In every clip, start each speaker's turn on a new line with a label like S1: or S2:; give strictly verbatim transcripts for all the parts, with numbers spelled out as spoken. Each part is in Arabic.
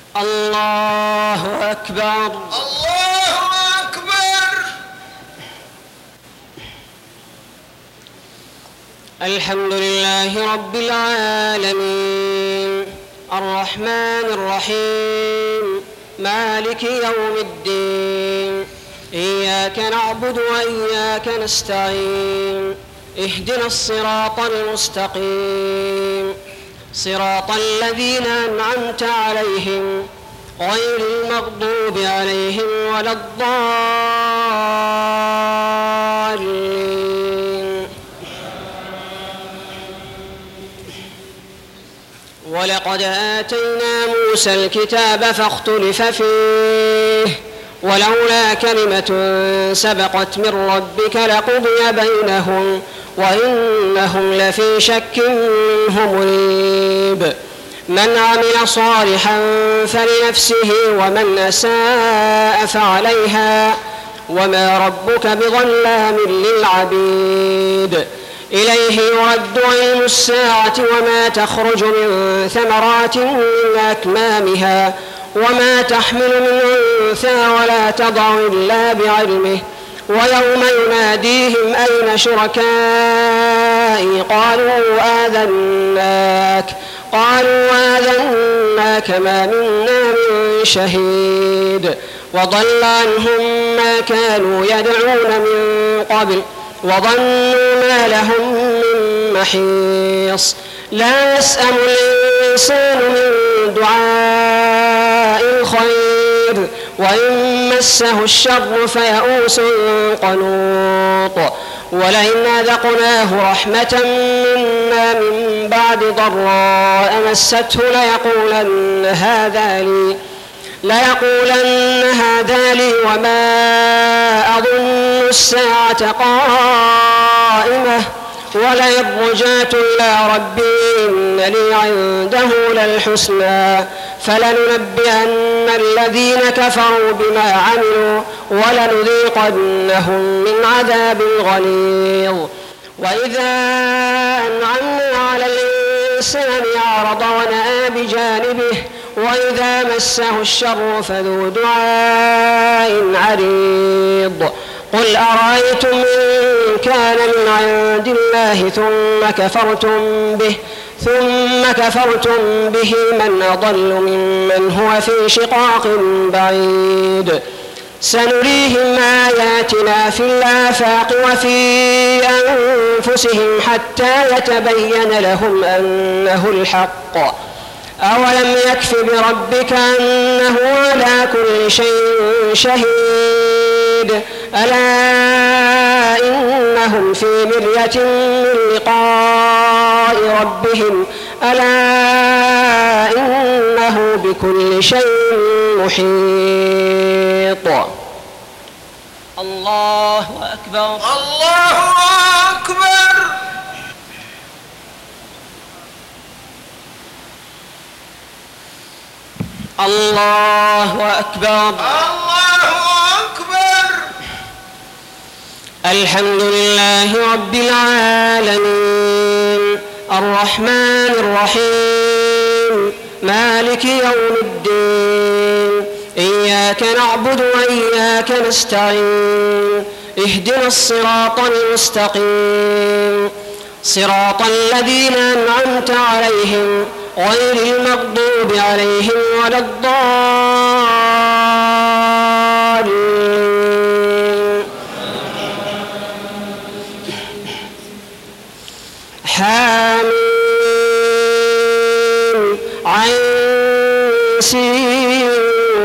S1: الله أكبر.
S2: الله أكبر.
S1: الحمد لله رب العالمين الرحمن الرحيم مالك يوم الدين إياك نعبد وإياك نستعين اهدنا الصراط المستقيم صراط الذين أنعمت عليهم غير المغضوب عليهم ولا الضالين. ولقد آتينا موسى الكتاب فاختلف فيه ولولا كلمة سبقت من ربك لقضي بينهم وإنهم لفي شك منه مريب. من عمل صالحا فلنفسه ومن أساء فعليها وما ربك بظلام للعبيد. إليه يرد علم الساعة وما تخرج من ثمرات من أكمامها وما تحمل من أنثى ولا تضع إلا بعلمه. ويوم يناديهم أين شركائي قالوا آذناك قالوا آذناك ما منا من شهيد. وضل عنهم ما كانوا يدعون من قبل وظنوا ما لهم من محيص. لا يسأم الإنسان من دعاء الخير وإن مسه الشر فيئوس قنوط. ولئن أذقناه رحمة منا من بعد ضراء مسته ليقولن هذا لي ليقولن هذا لي وما أظن الساعة قائمة ولئن رجعت إلى ربي إن لي عنده للحسنى فلننبئن الذين كفروا بما عملوا ولنذيقنهم من عذاب غليظ. وإذا أنعمنا على الإنسان أعرض ونأى بجانبه وإذا مسه الشر فذو دعاء عريض. قل أرأيتم إن كان من عند الله ثم كفرتم به ثم كفرتم به من أضل ممن هو في شقاق بعيد. سنريهم آياتنا في الآفاق وفي أنفسهم حتى يتبين لهم أنه الحق. أولم يكف بربك أنه على كل شيء شهيد. ألا إنهم في مرية من لقاء ربهم ألا إنه بكل شيء محيط. الله أكبر.
S2: الله أكبر.
S1: الله أكبر.
S2: الله أكبر.
S1: الحمد لله رب العالمين الرحمن الرحيم مالك يوم الدين إياك نعبد وإياك نستعين اهدنا الصراط المستقيم صراط الذين أنعمت عليهم غير المغضوب عليهم ولا الضالين. حامين عين سين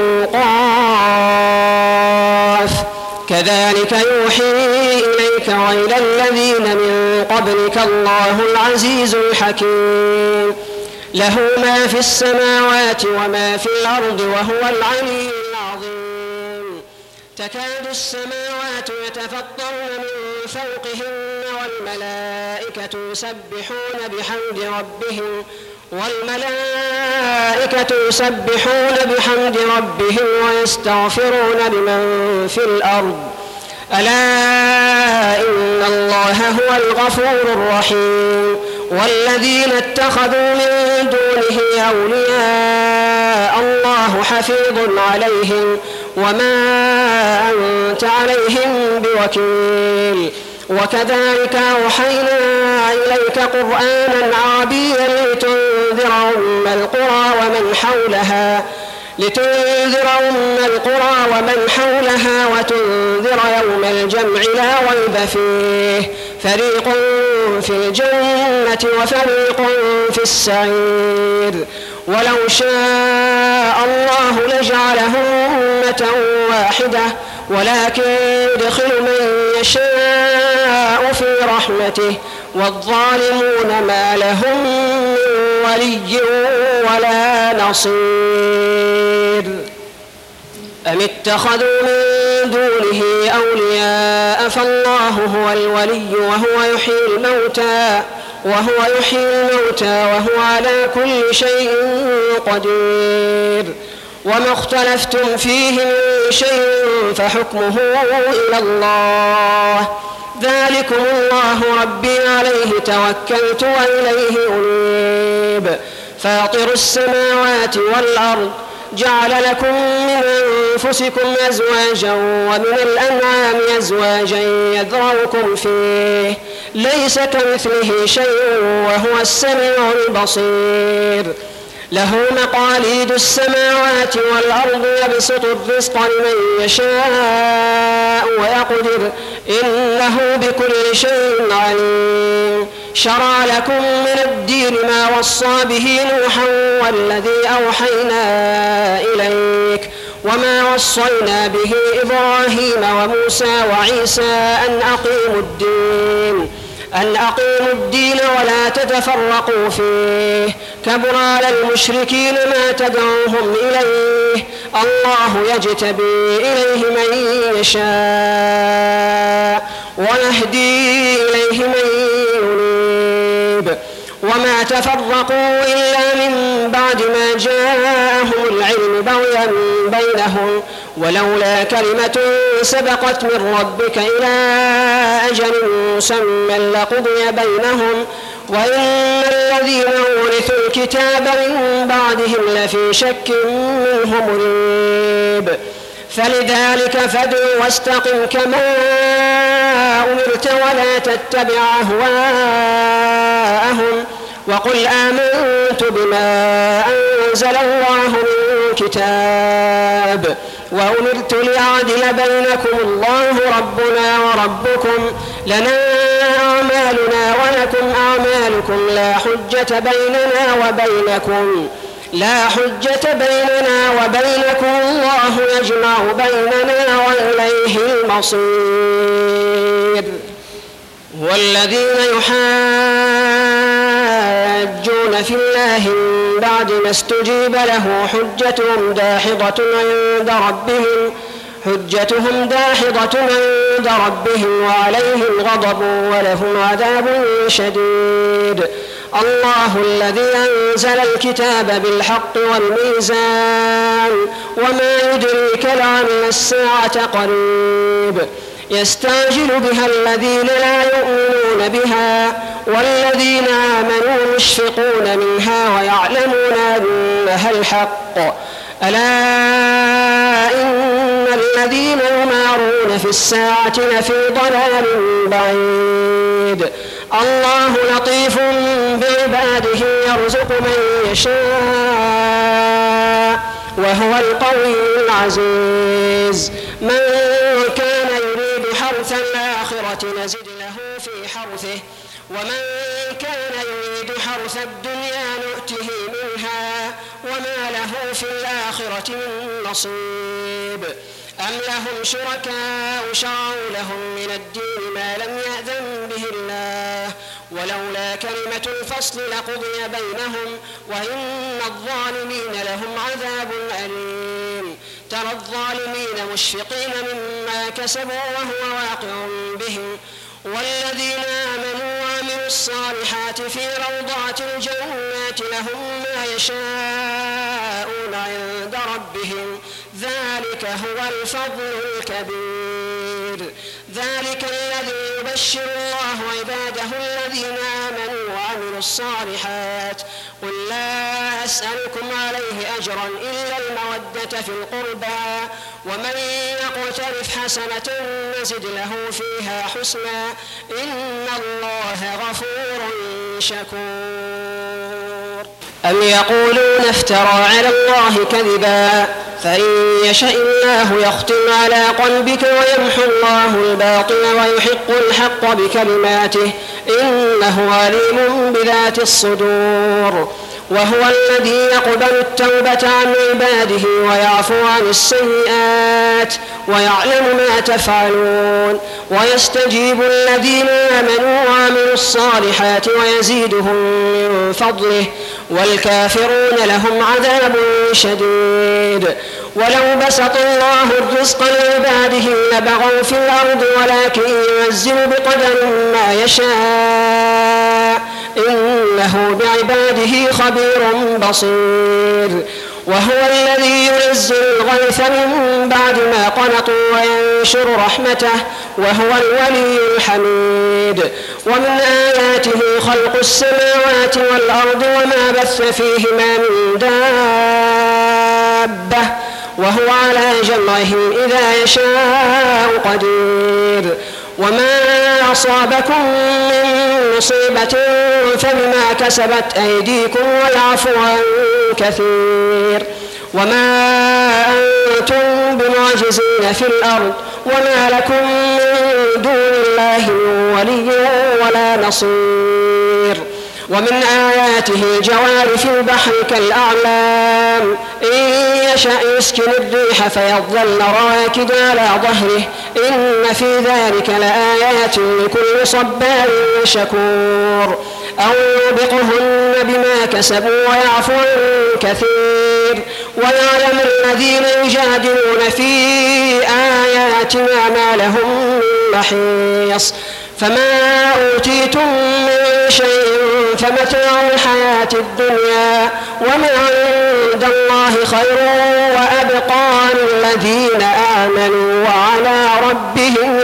S1: قاف كذلك يوحي إليك وإلى الذين من قبلك الله العزيز الحكيم له ما في السماوات وما في الأرض وهو العلي العظيم. تكاد السماوات يتفطرن من فوقهن والملائكة يسبحون بحمد ربهم والملائكة يسبحون بحمد ربهم ويستغفرون لمن في الأرض ألا إن الله هو الغفور الرحيم. والذين اتخذوا من دونه أولياء الله حفيظ عليهم وما أنت عليهم بوكيل. وكذلك أوحينا إليك قرآنا عربيا لتنذر أم القرى ومن حولها لتنذر أم القرى ومن حولها وتنذر يوم الجمع لا ريب فيه فريق في الجنة وفريق في السعير. ولو شاء الله لجعلهم أمة واحدة ولكن يدخل من يشاء في رحمته والظالمون ما لهم من ولي ولا نصير. أم اتخذوا من دونه أولياء فالله هو الولي وهو يحيي الموتى وهو يحيي الموتى وهو على كل شيء قدير. وما اختلفتم فيه من شيء فحكمه إلى الله ذلكم الله ربي عليه توكلت وإليه أنيب. فاطر السماوات والأرض جعل لكم من أنفسكم أزواجا ومن الأنعام أزواجا يذرؤكم فيه ليس كمثله شيء وهو السميع البصير. له مقاليد السماوات والأرض يبسط الرزق لمن يشاء ويقدر إنه بكل شيء عليم. شرع لكم من الدين ما وصى به نوحا والذي أوحينا إليك وما وصينا به إبراهيم وموسى وعيسى أن أقيموا الدين أن أقيموا الدين ولا تتفرقوا فيه كبر على المشركين ما تدعوهم إليه الله يجتبي إليه من يشاء ويهدي إليه من ينيب. وما تفرقوا إلا من بعد ما جاءهم العلم بغيا بينهم ولولا كلمة سبقت من ربك إلى أجل مسمى لقضي بينهم وإن الذين أورثوا الكتاب من بعدهم لفي شك منه مريب. فلذلك فادع واستقم كما أمرت ولا تتبع أهواءهم وقل آمنت بما أنزل الله من كتاب وأمرت لأعدل بينكم الله ربنا وربكم لنا أعمالنا ولكم أعمالكم لا حجة بيننا وبينكم لا حجة بيننا وبينكم الله يجمع بيننا وإليه المصير. والذين يحاجون في الله من بعد ما استجيب له حجتهم داحضة عند ربهم حجتهم داحضة عند ربهم وعليهم غضب ولهم عذاب شديد. الله الذي أنزل الكتاب بالحق والميزان وما يدريك لعل الساعة قريب. يستعجل بها الذين لا يؤمنون بها والذين آمنوا مشفقون منها ويعلمون أنها الحق. ألا إن الذين يمارون في الساعة لفي ضلال بعيد. الله لطيف بعباده يرزق من يشاء وهو القوي العزيز. من كان يريد حرث الآخرة نزد له في حرثه ومن كان يريد حرث الدنيا نؤته منها وما له في الآخرة من نصيب. أم لهم شركاء شرعوا لهم من الدين ما لم يأذن به الله ولولا كلمة الفصل لقضي بينهم وإن الظالمين لهم عذاب أليم. ترى الظالمين مشفقين مما كسبوا وهو واقع بهم والذين آمنوا وعملوا الصالحات في روضات الجنات لهم ما يشاءون عند ربهم ذلك هو الفضل الكبير. ذلك الذي يبشر الله عباده الذين آمنوا وعملوا الصالحات قل لا أسألكم عليه أجرا إلا المودة في القربى ومن يقترف حسنة نزد له فيها حسنا إن الله غفور شكور. أم يقولون افترى على الله كذبا فإن يشاء الله يختم على قلبك ويمحو الله الباطل ويحق الحق بكلماته إنه عليم بذات الصدور. وهو الذي يقبل التوبة عن عباده ويعفو عن السيئات ويعلم ما تفعلون ويستجيب الذين آمنوا وعملوا الصالحات ويزيدهم من فضله والكافرون لهم عذاب شديد. ولو بسط الله الرزق لعباده لبغوا في الأرض ولكن ينزل بقدر ما يشاء إنه بعباده خبير بصير. وهو الذي ينزل الغيث من بعد ما قنطوا وينشر رحمته وهو الولي الحميد. ومن آياته خلق السماوات والأرض وما بث فيهما من دابة وهو على جمعهم إذا يشاء قدير. وما أصابكم من مصيبة فبما كسبت أيديكم ويعفو عن كثير. وما أنتم بمعجزين في الأرض وما لكم من دون الله ولي ولا نصير. ومن آياته الجوار في البحر كالأعلام إن يشأ يسكن الريح فيظلن راكد على ظهره إن في ذلك لآيات لكل صبار شكور. أو يوبقهن بما كسبوا ويعفو عن كثير. ويعلم الذين يجادلون في آياتنا ما لهم من محيص. فما أوتيتم من شيء فمتاع الحياة الدنيا وما عند الله خير وأبقى للذين آمنوا وعلى ربهم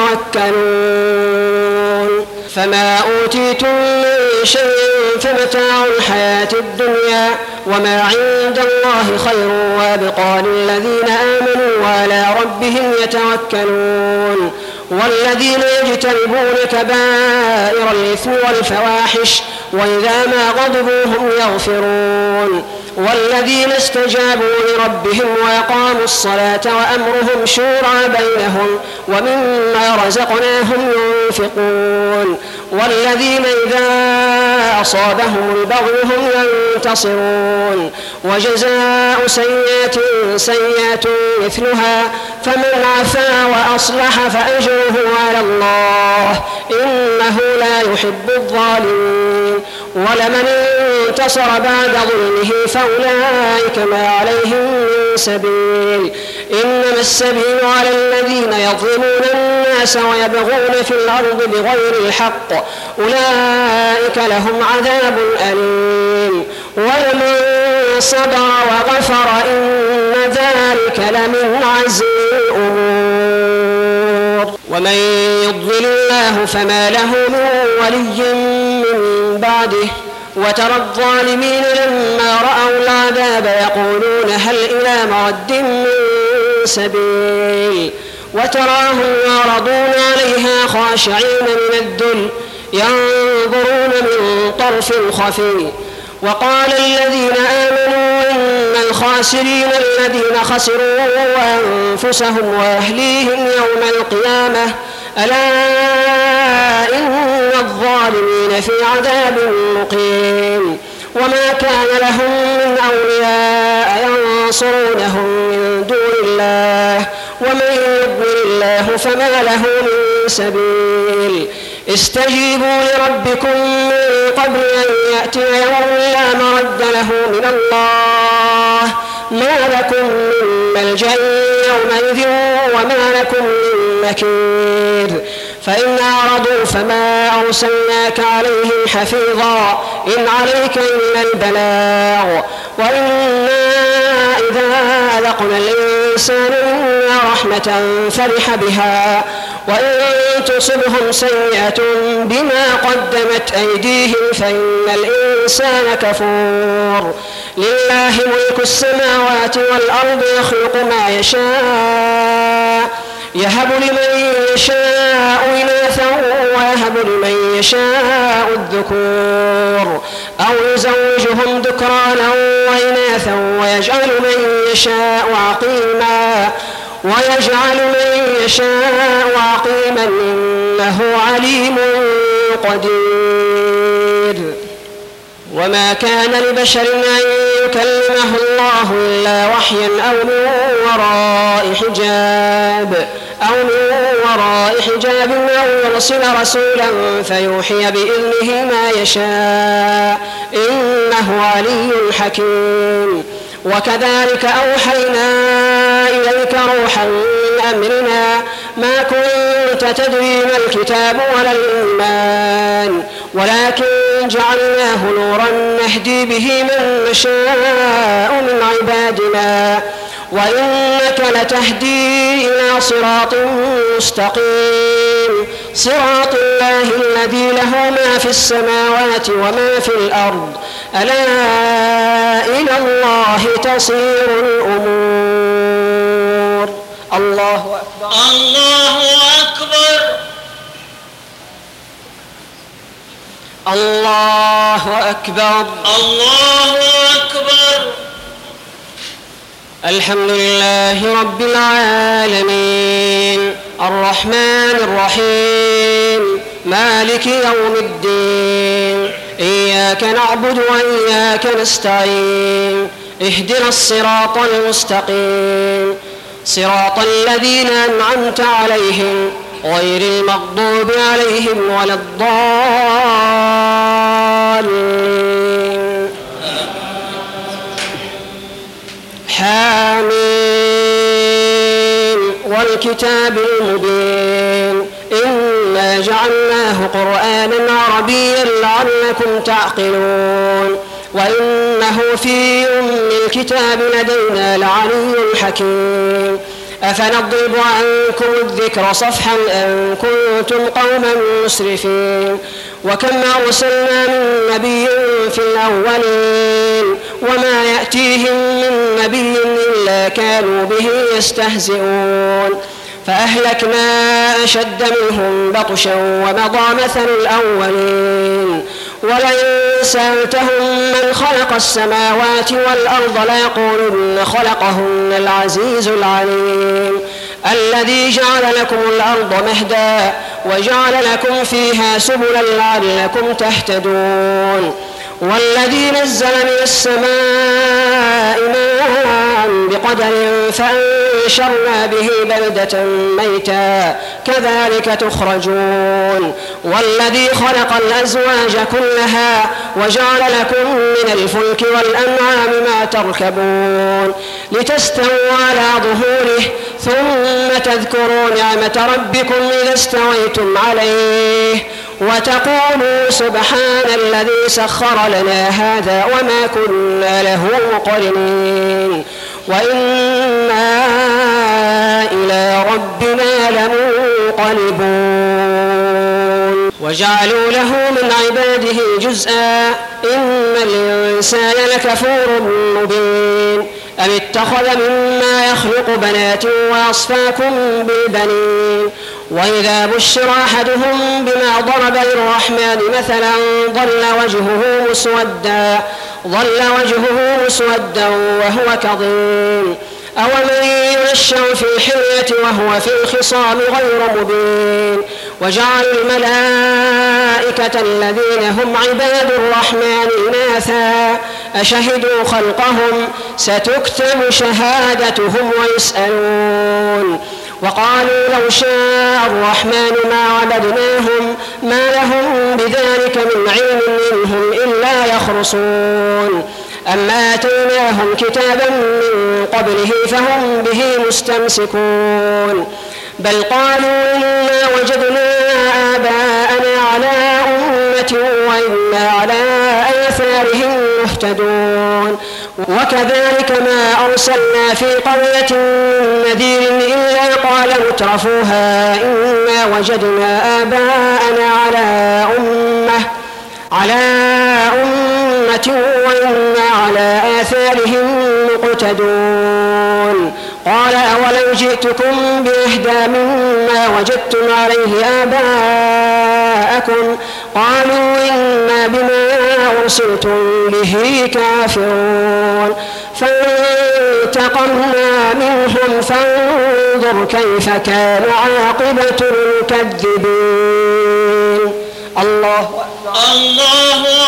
S1: يتوكلون. فما أوتيتم من شيء فمتاع الحياة الدنيا وما عند الله خير وأبقى للذين آمنوا وعلى ربهم يتوكلون. والذين يجتنبون كبائر الإثم والفواحش وإذا ما غضبوا هم يغفرون. والذين استجابوا لربهم وأقاموا الصلاة وأمرهم شورى بينهم ومما رزقناهم ينفقون. والذين إذا أصابهم البغي هم ينتصرون. وجزاء سيئة سيئة مثلها فمن عفا وأصلح فأجره على الله إنه لا يحب الظالمين. ولمن انتصر بعد ظلمه فأولئك ما عليهم من سبيل إنما السبيل على الذين يظلمون الناس ويبغون في الأرض بغير الحق أولئك لهم عذاب أليم. ولمن صبر وغفر إن ذلك لمن عزم الأمور. ومن يضلل الله فما له من ولي من بعده. وترى الظالمين لما رأوا العذاب يقولون هل إلى مرد من سبيل. وتراهم يعرضون عليها خاشعين من الذل ينظرون من طرف خفي. وقال الذين آمنوا إن الخاسرين الذين خسروا أنفسهم وأهليهم يوم القيامة ألا إن الظالمين في عذاب مقيم. وما كان لهم من أولياء ينصرونهم من دون الله ومن يضلل الله فما له من سبيل. استجيبوا لربكم من قبل أن يأتي يوم لا مرد له من الله ما لكم من ملجأ يومئذ وما لكم من مكير. فإن أعرضوا فما أرسلناك عليهم حفيظا إن عليك إلا البلاغ. وإنا إذا أذقنا الإنسان منا رحمة فرح بها وإن تصبهم سيئة بما قدمت أيديهم فإن الإنسان كفور. لله ملك السماوات والأرض يخلق ما يشاء يهب لمن يشاء إناثا ويهب لمن يشاء الذكور أو يزوجهم ذكرانا وإناثا ويجعل من يشاء عقيما ويجعل من يشاء عقيما إنه عليم قدير. وما كان لبشر أن يكلمه الله إلا وحيا أو من وراء حجاب أو من وراء حجاب أو يرسل رسولا فيوحي بإذنه ما يشاء إنه علي حكيم. وكذلك أوحينا إليك روحا من أمرنا ما كنت تدري ما الكتاب ولا الإيمان ولكن جعلناه نورا نهدي به من نشاء من عبادنا وإنك لتهدي إلى صراط مستقيم صراط الله الذي له ما في السماوات وما في الأرض ألا إلى الله تصير الأمور. الله أكبر.
S2: الله أكبر.
S1: الله أكبر.
S2: الله أكبر.
S1: الحمد لله رب العالمين الرحمن الرحيم مالك يوم الدين إياك نعبد وإياك نستعين اهدنا الصراط المستقيم صراط الذين أنعمت عليهم غير المغضوب عليهم ولا الضالين. حامين والكتاب المبين إنا جعلناه قرآنا عربيا لعلكم تعقلون وإنه في أم الكتاب لدينا لعلي حكيم. أفنضرب عنكم الذكر صفحا أن كنتم قوما مسرفين وكم أرسلنا من نبي في الأولين وما يأتيهم من نبي إلا كانوا به يستهزئون فأهلكنا أشد منهم بطشا ومضى مثل الأولين ولئن سألتهم من خلق السماوات والأرض ليقولن خلقهن العزيز العليم الذي جعل لكم الأرض مهدا وجعل لكم فيها سبلا لعلكم تهتدون والذي نزل من السماء ماء بقدر فأنشرنا به بلدة ميتا كذلك تخرجون والذي خلق الأزواج كلها وجعل لكم من الفلك والأنعام ما تركبون لتستووا على ظهوره ثم تذكروا نعمة ربكم إذا استويتم عليه وتقولوا سبحان الذي سخر لنا هذا وما كنا له مقرنين وإنا إلى ربنا لمنقلبون وجعلوا له من عباده جزءا إن الإنسان لكفور مبين أم اتخذ مما يخلق بنات وأصفاكم بالبنين وإذا بشر أحدهم بما ضرب للرحمن مثلا ظل وجهه مسودا ظل وجهه مسودا وهو كظيم أومن ينشأ في الحلية وهو في الخصام غير مبين وجعلوا الملائكة الذين هم عباد الرحمن إناثا أشهدوا خلقهم ستكتب شهادتهم ويسألون وقالوا لو شاء الرحمن ما عبدناهم ما لهم بذلك من علم إنهم إلا يخرصون أما آتيناهم كتابا من قبله فهم به مستمسكون بل قالوا إنا وجدنا آباءنا على أمة وإنا على آثارهم مهتدون وكذلك ما أرسلنا في قرية من نذير إلا قال مترفوها إنا وجدنا آباءنا على أمة على أمة وإنا على آثارهم مقتدون قال أولو جئتكم بإهدى مما وجدتم عليه آباءكم قالوا إنا بما أرسلتم به كافرون فانتقمنا منهم فانظر كيف كان عاقبة المكذبين. الله أكبر.
S2: الله